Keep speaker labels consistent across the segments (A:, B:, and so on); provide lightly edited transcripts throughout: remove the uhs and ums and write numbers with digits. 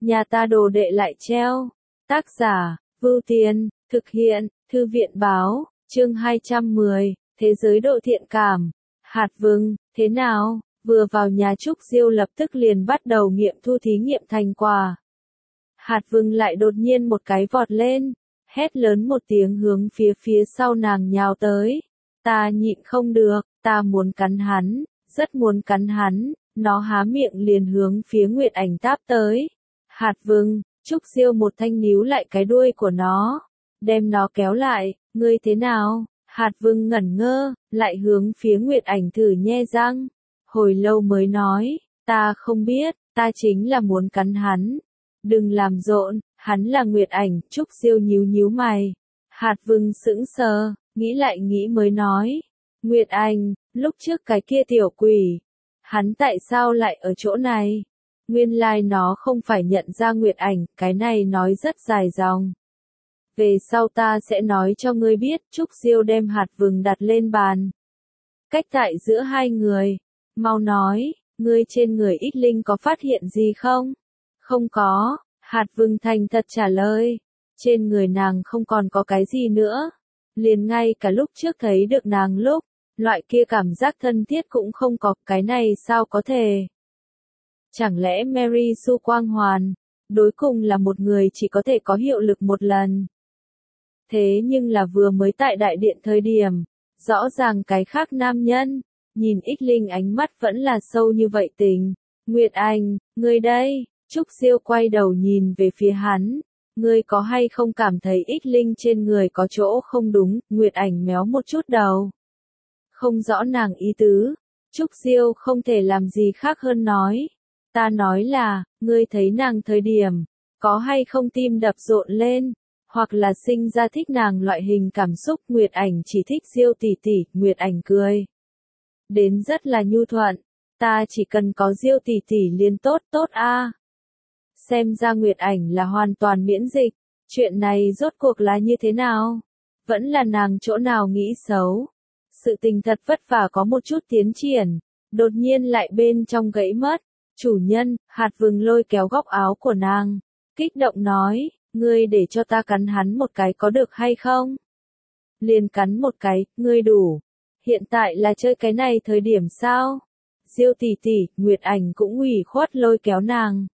A: nhà ta đồ đệ lại treo. Tác giả, Vưu Tiên, thực hiện, Thư viện báo, chương 210, Thế giới độ thiện cảm. Hạt Vừng, thế nào? Vừa vào nhà Trúc Diêu lập tức liền bắt đầu nghiệm thu thí nghiệm thành quả. Hạt Vừng lại đột nhiên một cái vọt lên, hét lớn một tiếng hướng phía sau nàng nhào tới. Ta nhịn không được, ta muốn cắn hắn, rất muốn cắn hắn, nó há miệng liền hướng phía Nguyệt Ảnh táp tới. Hạt Vừng, Trúc Diêu một thanh níu lại cái đuôi của nó, đem nó kéo lại, ngươi thế nào? Hạt Vừng ngẩn ngơ, lại hướng phía Nguyệt Ảnh thử nhe răng. Hồi lâu mới nói, ta không biết, ta chính là muốn cắn hắn. Đừng làm rộn, hắn là Nguyệt Ảnh. Trúc Diêu nhíu mày. Hạt Vừng sững sờ, nghĩ lại nghĩ mới nói. Nguyệt Ảnh, lúc trước cái kia tiểu quỷ, hắn tại sao lại ở chỗ này? Nguyên lai nó không phải nhận ra Nguyệt Ảnh, cái này nói rất dài dòng. Về sau ta sẽ nói cho ngươi biết. Trúc Diêu đem Hạt Vừng đặt lên bàn. Cách tại giữa hai người. Mau nói, ngươi trên người Ít Linh có phát hiện gì không? Không có, Hạt Vừng thành thật trả lời. Trên người nàng không còn có cái gì nữa. Liền ngay cả lúc trước thấy được nàng lúc, loại kia cảm giác thân thiết cũng không có, cái này sao có thể? Chẳng lẽ Mary Sue quang hoàn, đối cùng là một người chỉ có thể có hiệu lực một lần? Thế nhưng là vừa mới tại đại điện thời điểm, rõ ràng cái khác nam nhân, nhìn Ít Linh ánh mắt vẫn là sâu như vậy tình. Nguyệt Ảnh, ngươi đây, Trúc Diêu quay đầu nhìn về phía hắn, ngươi có hay không cảm thấy Ít Linh trên người có chỗ không đúng? Nguyệt Ảnh méo một chút đầu. Không rõ nàng ý tứ, Trúc Diêu không thể làm gì khác hơn nói. Ta nói là, ngươi thấy nàng thời điểm, có hay không tim đập rộn lên, hoặc là sinh ra thích nàng loại hình cảm xúc? Nguyệt Ảnh chỉ thích Diêu tỷ tỷ. Nguyệt Ảnh cười đến rất là nhu thuận, ta chỉ cần có Diêu tỷ tỷ liền tốt a. Xem ra Nguyệt Ảnh là hoàn toàn miễn dịch, chuyện này rốt cuộc là như thế nào? Vẫn là nàng chỗ nào nghĩ xấu? Sự tình thật vất vả có một chút tiến triển, đột nhiên lại bên trong gãy mất. Chủ nhân, Hạt Vừng lôi kéo góc áo của nàng, kích động nói, ngươi để cho ta cắn hắn một cái có được hay không? Liền cắn một cái, ngươi đủ. Hiện tại là chơi cái này thời điểm sao? Diêu tỷ tỷ, Nguyệt Ảnh cũng ủy khuất lôi kéo nàng.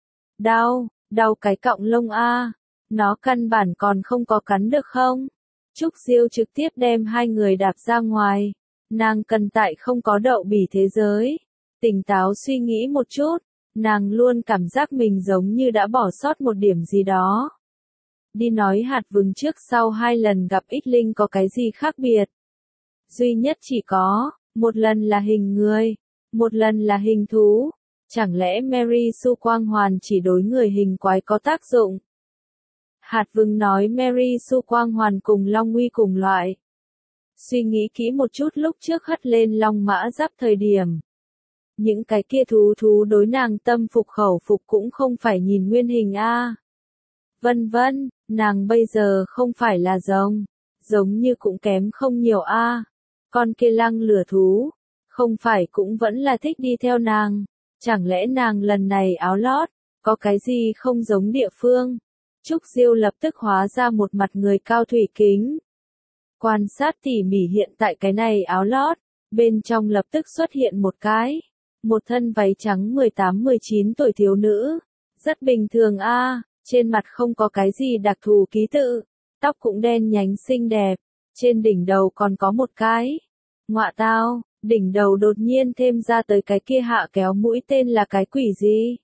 A: Đau cái cọng lông a, nó căn bản còn không có cắn được không? Trúc Diêu trực tiếp đem hai người đạp ra ngoài. Nàng cần tại không có đậu bỉ thế giới. Tỉnh táo suy nghĩ một chút, nàng luôn cảm giác mình giống như đã bỏ sót một điểm gì đó. Đi nói Hạt Vừng trước sau hai lần gặp Ít Linh có cái gì khác biệt? Duy nhất chỉ có, một lần là hình người, một lần là hình thú. Chẳng lẽ Mary Sue quang hoàn chỉ đối người hình quái có tác dụng? Hạt Vừng nói Mary Sue quang hoàn cùng Long Uy cùng loại. Suy nghĩ kỹ một chút lúc trước hất lên Long Mã Giáp thời điểm. Những cái kia thú đối nàng tâm phục khẩu phục cũng không phải nhìn nguyên hình a. Vân vân, nàng bây giờ không phải là giống như cũng kém không nhiều a. Con kia lăng lửa thú, không phải cũng vẫn là thích đi theo nàng. Chẳng lẽ nàng lần này áo lót, có cái gì không giống địa phương? Trúc Diêu lập tức hóa ra một mặt người cao thủy kính. Quan sát tỉ mỉ hiện tại cái này áo lót, bên trong lập tức xuất hiện một thân váy trắng 18-19 tuổi thiếu nữ. Rất bình thường a, trên mặt không có cái gì đặc thù ký tự, tóc cũng đen nhánh xinh đẹp, trên đỉnh đầu còn có một cái. Ngọa tao, đỉnh đầu đột nhiên thêm ra tới cái kia hạ kéo mũi tên là cái quỷ gì?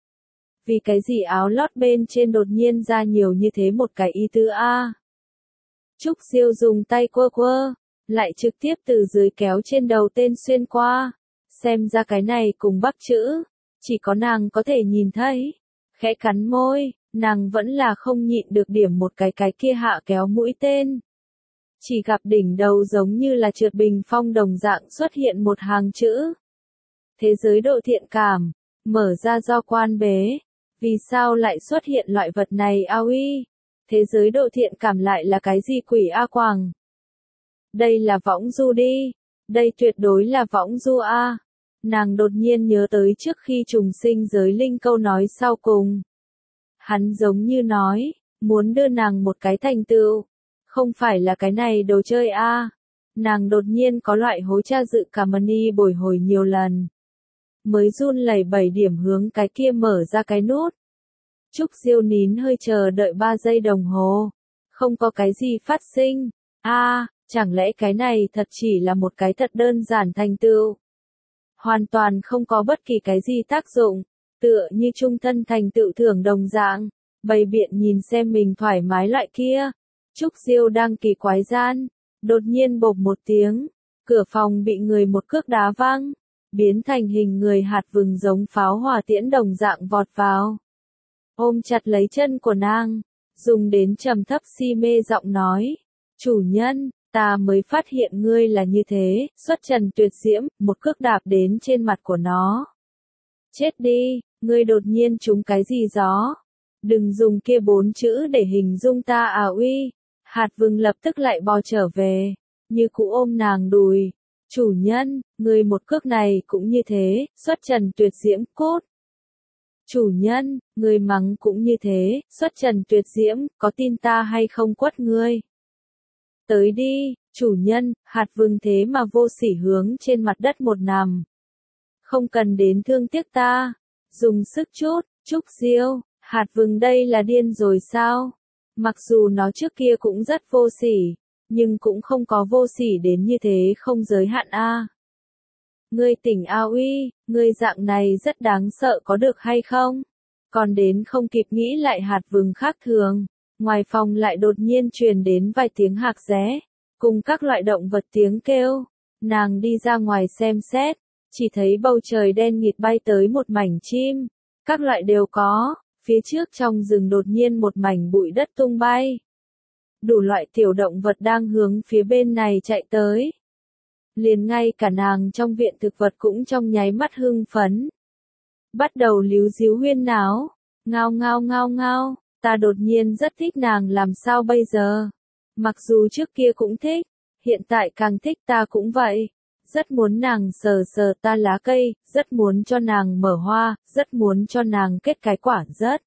A: Vì cái gì áo lót bên trên đột nhiên ra nhiều như thế một cái ý tứ a? Trúc Diêu dùng tay quơ, lại trực tiếp từ dưới kéo trên đầu tên xuyên qua. Xem ra cái này cùng Bắc chữ, chỉ có nàng có thể nhìn thấy. Khẽ cắn môi, nàng vẫn là không nhịn được điểm một cái kia hạ kéo mũi tên. Chỉ gặp đỉnh đầu giống như là trượt bình phong đồng dạng xuất hiện một hàng chữ. Thế giới độ thiện cảm, mở ra do quan bế. Vì sao lại xuất hiện loại vật này a uy? Thế giới độ thiện cảm lại là cái gì quỷ a quàng? Đây là võng du đi. Đây tuyệt đối là võng du a. Nàng đột nhiên nhớ tới trước khi trùng sinh giới linh câu nói sau cùng. Hắn giống như nói, muốn đưa nàng một cái thành tựu. Không phải là cái này đồ chơi a. Nàng đột nhiên có loại hối cha dự cảm mani bồi hồi nhiều lần. Mới run lẩy bẩy điểm hướng cái kia mở ra cái nút. Trúc Diêu nín hơi chờ đợi 3 giây đồng hồ. Không có cái gì phát sinh. Chẳng lẽ cái này thật chỉ là một cái thật đơn giản thành tựu. Hoàn toàn không có bất kỳ cái gì tác dụng. Tựa như trung thân thành tựu thưởng đồng dạng. Bày biện nhìn xem mình thoải mái loại kia. Trúc Diêu đang kỳ quái gian. Đột nhiên bộp một tiếng. Cửa phòng bị người một cước đá văng. Biến thành hình người hạt vừng giống pháo hỏa tiễn đồng dạng vọt vào. Ôm chặt lấy chân của nàng. Dùng đến trầm thấp si mê giọng nói. Chủ nhân, ta mới phát hiện ngươi là như thế, xuất trần tuyệt diễm, một cước đạp đến trên mặt của nó. Chết đi, ngươi đột nhiên trúng cái gì gió. Đừng dùng kia 4 chữ để hình dung ta à uy. Hạt vừng lập tức lại bò trở về, như cũ ôm nàng đùi. Chủ nhân, ngươi một cước này cũng như thế, xuất trần tuyệt diễm cốt. Chủ nhân, ngươi mắng cũng như thế, xuất trần tuyệt diễm, có tin ta hay không quất ngươi. Tới đi, chủ nhân, hạt vừng thế mà vô sỉ hướng trên mặt đất một nằm. Không cần đến thương tiếc ta, dùng sức chút, Trúc Diêu, hạt vừng đây là điên rồi sao? Mặc dù nó trước kia cũng rất vô sỉ, nhưng cũng không có vô sỉ đến như thế không giới hạn a. Ngươi tỉnh a uy, ngươi dạng này rất đáng sợ có được hay không? Còn đến không kịp nghĩ lại hạt vừng khác thường. Ngoài phòng lại đột nhiên truyền đến vài tiếng hạc ré, cùng các loại động vật tiếng kêu. Nàng đi ra ngoài xem xét, chỉ thấy bầu trời đen nghịt bay tới một mảnh chim. Các loại đều có, phía trước trong rừng đột nhiên một mảnh bụi đất tung bay. Đủ loại tiểu động vật đang hướng phía bên này chạy tới. Liền ngay cả nàng trong viện thực vật cũng trong nháy mắt hưng phấn. Bắt đầu líu díu huyên náo, ngao ngao ngao ngao. Ta đột nhiên rất thích nàng làm sao bây giờ. Mặc dù trước kia cũng thích, hiện tại càng thích ta cũng vậy. Rất muốn nàng sờ sờ ta lá cây, rất muốn cho nàng mở hoa, rất muốn cho nàng kết cái quả rất.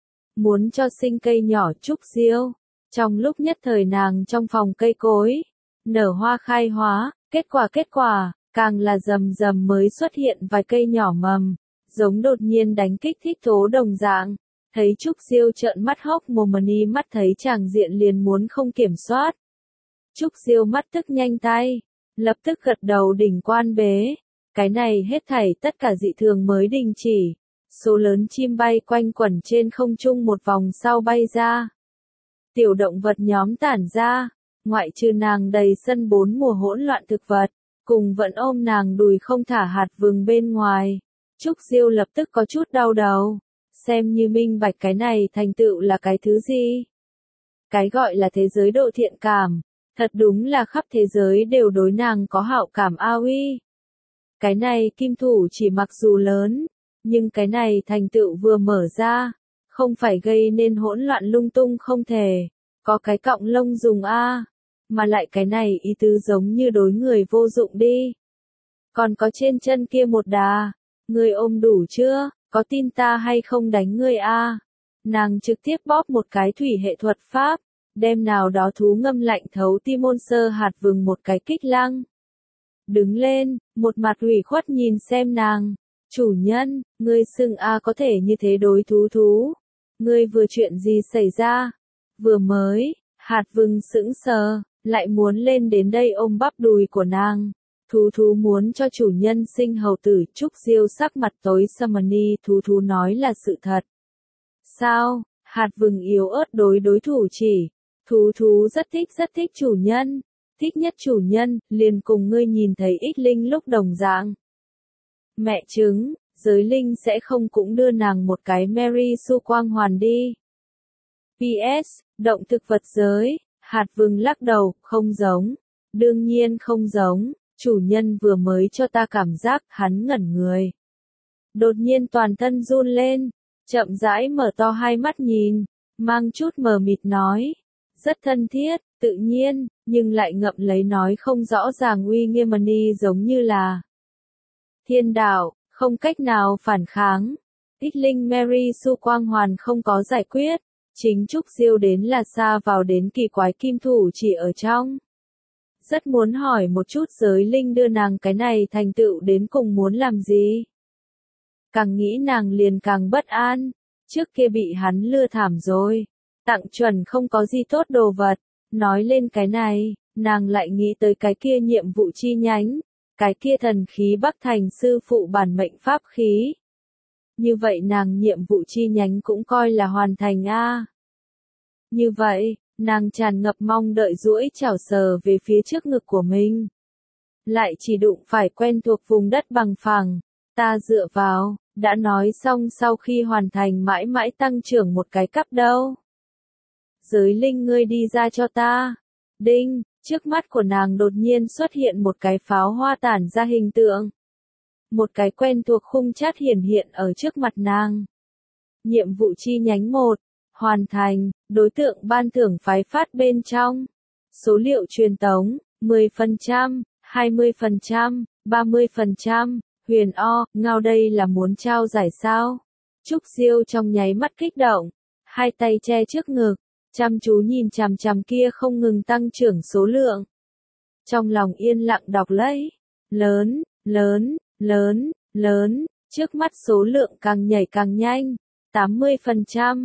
A: Muốn cho sinh cây nhỏ Trúc Diêu. Trong lúc nhất thời nàng trong phòng cây cối, nở hoa khai hóa, kết quả, càng là rầm rầm mới xuất hiện vài cây nhỏ mầm, giống đột nhiên đánh kích thích tố đồng dạng. Thấy Trúc Diêu trợn mắt hốc mồm mani mắt thấy chàng diện liền muốn không kiểm soát. Trúc Diêu mắt tức nhanh tay, lập tức gật đầu đỉnh quan bế. Cái này hết thảy tất cả dị thường mới đình chỉ. Số lớn chim bay quanh quẩn trên không trung một vòng sau bay ra. Tiểu động vật nhóm tản ra, ngoại trừ nàng đầy sân 4 mùa hỗn loạn thực vật, cùng vẫn ôm nàng đùi không thả hạt vừng bên ngoài. Trúc Diêu lập tức có chút đau đầu. Xem như minh bạch cái này thành tựu là cái thứ gì. Cái gọi là thế giới độ thiện cảm, thật đúng là khắp thế giới đều đối nàng có hảo cảm a uy. Cái này kim thủ chỉ mặc dù lớn, nhưng cái này thành tựu vừa mở ra, không phải gây nên hỗn loạn lung tung không thể, có cái cọng lông dùng a, mà lại cái này ý tứ giống như đối người vô dụng đi. Còn có trên chân kia một đà, người ôm đủ chưa? Có tin ta hay không đánh ngươi a? Nàng trực tiếp bóp một cái thủy hệ thuật pháp, đem nào đó thú ngâm lạnh thấu tim môn sơ hạt vừng một cái kích lăng. Đứng lên, một mặt ủy khuất nhìn xem nàng. Chủ nhân, ngươi xưng a có thể như thế đối thú. Ngươi vừa chuyện gì xảy ra? Vừa mới, hạt vừng sững sờ, lại muốn lên đến đây ôm bắp đùi của nàng. Thú muốn cho chủ nhân sinh hầu tử. Trúc Diêu sắc mặt tối sầm mani. Thú nói là sự thật. Sao? Hạt vừng yếu ớt đối thủ chỉ. Thú rất thích chủ nhân. Thích nhất chủ nhân, liền cùng ngươi nhìn thấy Ích Linh lúc đồng dạng. Mẹ chứng, giới linh sẽ không cũng đưa nàng một cái Mary Sue quang hoàn đi. PS, động thực vật giới, hạt vừng lắc đầu, không giống. Đương nhiên không giống. Chủ nhân vừa mới cho ta cảm giác hắn ngẩn người. Đột nhiên toàn thân run lên, chậm rãi mở to hai mắt nhìn, mang chút mờ mịt nói. Rất thân thiết, tự nhiên, nhưng lại ngậm lấy nói không rõ ràng uy nghiêm mani giống như là thiên đạo, không cách nào phản kháng. Ít linh Mary Sue quang hoàn không có giải quyết. Chính Trúc Diêu đến là xa vào đến kỳ quái kim thủ chỉ ở trong. Rất muốn hỏi một chút giới linh đưa nàng cái này thành tựu đến cùng muốn làm gì. Càng nghĩ nàng liền càng bất an. Trước kia bị hắn lừa thảm rồi. Tặng chuẩn không có gì tốt đồ vật. Nói lên cái này, nàng lại nghĩ tới cái kia nhiệm vụ chi nhánh. Cái kia thần khí Bắc Thành sư phụ bản mệnh pháp khí. Như vậy nàng nhiệm vụ chi nhánh cũng coi là hoàn thành a. Như vậy, nàng tràn ngập mong đợi duỗi chảo sờ về phía trước ngực của mình. Lại chỉ đụng phải quen thuộc vùng đất bằng phẳng. Ta dựa vào, đã nói xong sau khi hoàn thành mãi mãi tăng trưởng một cái cấp đâu. Giới linh ngươi đi ra cho ta. Đinh, trước mắt của nàng đột nhiên xuất hiện một cái pháo hoa tản ra hình tượng. Một cái quen thuộc khung chat hiển hiện ở trước mặt nàng. Nhiệm vụ chi nhánh 1. Hoàn thành, đối tượng ban thưởng phái phát bên trong. Số liệu truyền tống, 10%, 20%, 30%, huyền o, ngao đây là muốn trao giải sao? Trúc Diêu trong nháy mắt kích động, hai tay che trước ngực, chăm chú nhìn chằm chằm kia không ngừng tăng trưởng số lượng. Trong lòng yên lặng đọc lấy, lớn, lớn, lớn, lớn, trước mắt số lượng càng nhảy càng nhanh, 80%,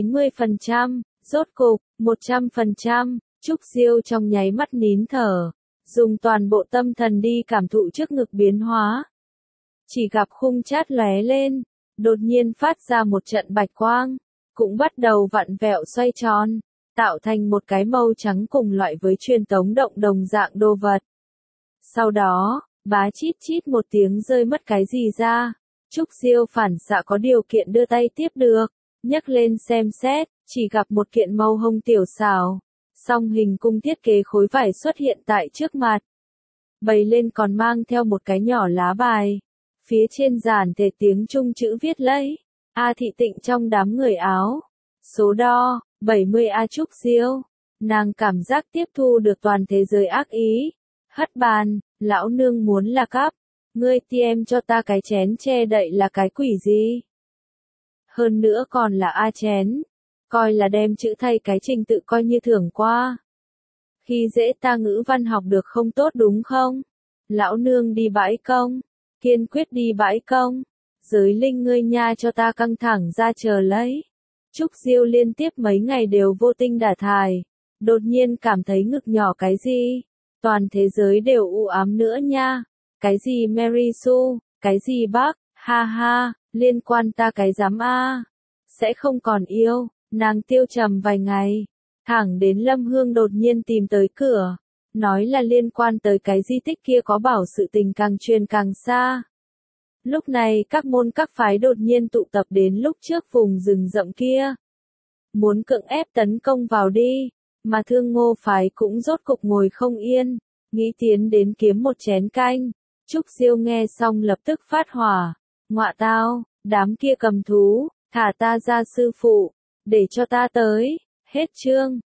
A: 90%, rốt cục, 100%, Trúc Diêu trong nháy mắt nín thở, dùng toàn bộ tâm thần đi cảm thụ trước ngực biến hóa. Chỉ gặp khung chat lóe lên, đột nhiên phát ra một trận bạch quang, cũng bắt đầu vặn vẹo xoay tròn, tạo thành một cái màu trắng cùng loại với truyền tống động đồng dạng đồ vật. Sau đó, bá chít chít một tiếng rơi mất cái gì ra, Trúc Diêu phản xạ có điều kiện đưa tay tiếp được, nhấc lên xem xét, chỉ gặp một kiện màu hồng tiểu xảo, song hình cung thiết kế khối vải xuất hiện tại trước mặt. Bày lên còn mang theo một cái nhỏ lá bài, phía trên dàn thể tiếng Trung chữ viết lấy, A Thị Tịnh trong đám người áo, số đo, 70 A Trúc Diêu, nàng cảm giác tiếp thu được toàn thế giới ác ý, hất bàn, lão nương muốn là cắp, ngươi tiêm cho ta cái chén che đậy là cái quỷ gì? Hơn nữa còn là A chén, coi là đem chữ thay cái trình tự coi như thưởng qua. Khi dễ ta ngữ văn học được không tốt đúng không? Lão nương đi bãi công, kiên quyết đi bãi công, giới linh ngươi nha cho ta căng thẳng ra chờ lấy. Trúc Diêu liên tiếp mấy ngày đều vô tinh đả thải, đột nhiên cảm thấy ngực nhỏ cái gì, toàn thế giới đều u ám nữa nha, cái gì Mary Sue, cái gì bác, ha ha, liên quan ta cái dám a, sẽ không còn yêu, nàng tiêu trầm vài ngày, thẳng đến Lâm Hương đột nhiên tìm tới cửa, nói là liên quan tới cái di tích kia có bảo sự tình càng truyền càng xa. Lúc này các môn các phái đột nhiên tụ tập đến lúc trước vùng rừng rậm kia. Muốn cưỡng ép tấn công vào đi, mà Thương Ngô phái cũng rốt cục ngồi không yên, nghĩ tiến đến kiếm một chén canh. Trúc Diêu nghe xong lập tức phát hỏa, ngọa tao, đám kia cầm thú, thả ta ra sư phụ, để cho ta tới, hết chương.